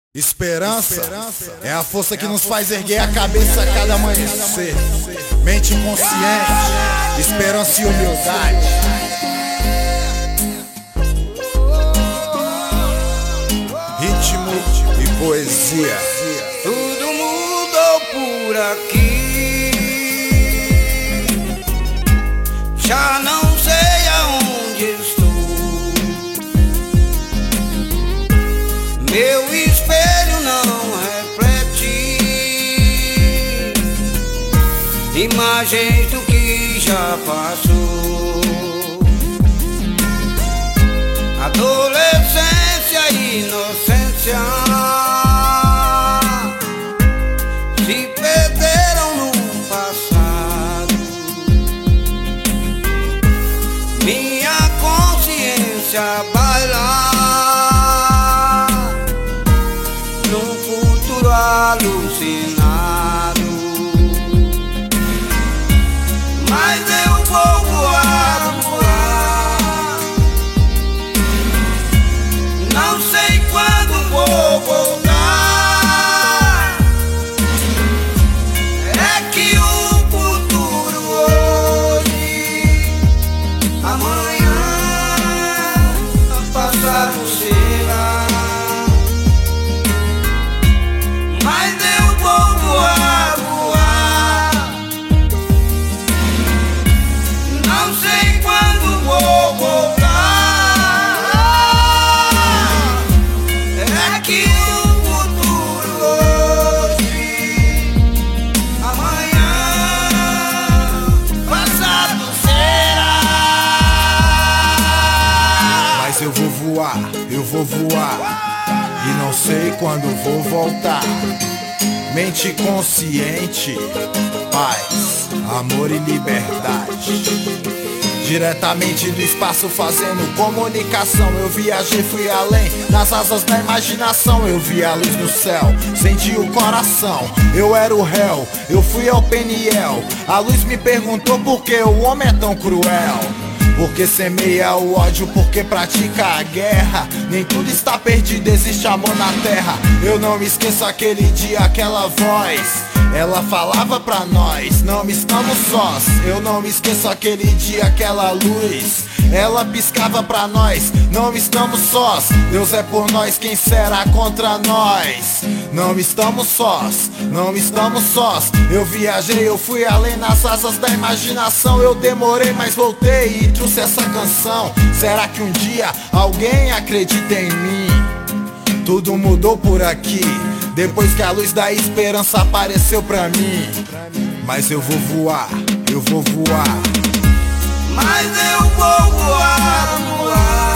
Esperança é a força que nos faz erguer a cabeça a cada amanhecer. Mente consciente, esperança e humildade. Ritmo e poesia. Tudo mudou por aqui. Já não sei aonde estou. Meu espelho não reflete imagens do que já passou. Adolescência e inocência se perderam no passado. Minha consciência baila num futuro alucinado. Mas eu vou voar, voar. Não sei quando vou voltar. É que o futuro hoje, amanhã, passado será. Mas eu vou voar, voar. Não sei quando vou voltar. É que o futuro hoje, amanhã, passado será. Mas eu vou voar, e não sei quando vou voltar. Mente consciente, paz, amor e liberdade. Diretamente do espaço fazendo comunicação. Eu viajei, fui além, nas asas da imaginação. Eu vi a luz no céu, senti o coração. Eu era o réu, eu fui ao Peniel. A luz me perguntou por que o homem é tão cruel. Porque semeia o ódio, porque pratica a guerra. Nem tudo está perdido, existe amor na terra. Eu não me esqueço aquele dia, aquela voz. Ela falava pra nós, não estamos sós. Eu não me esqueço aquele dia, aquela luz. Ela piscava pra nós, não estamos sós. Deus é por nós, quem será contra nós? Não estamos sós, não estamos sós. Eu viajei, eu fui além nas asas da imaginação. Eu demorei, mas voltei e trouxe essa canção. Será que um dia alguém acredita em mim? Tudo mudou por aqui, depois que a luz da esperança apareceu pra mim. Mas eu vou voar, eu vou voar. Mas eu vou voar, voar.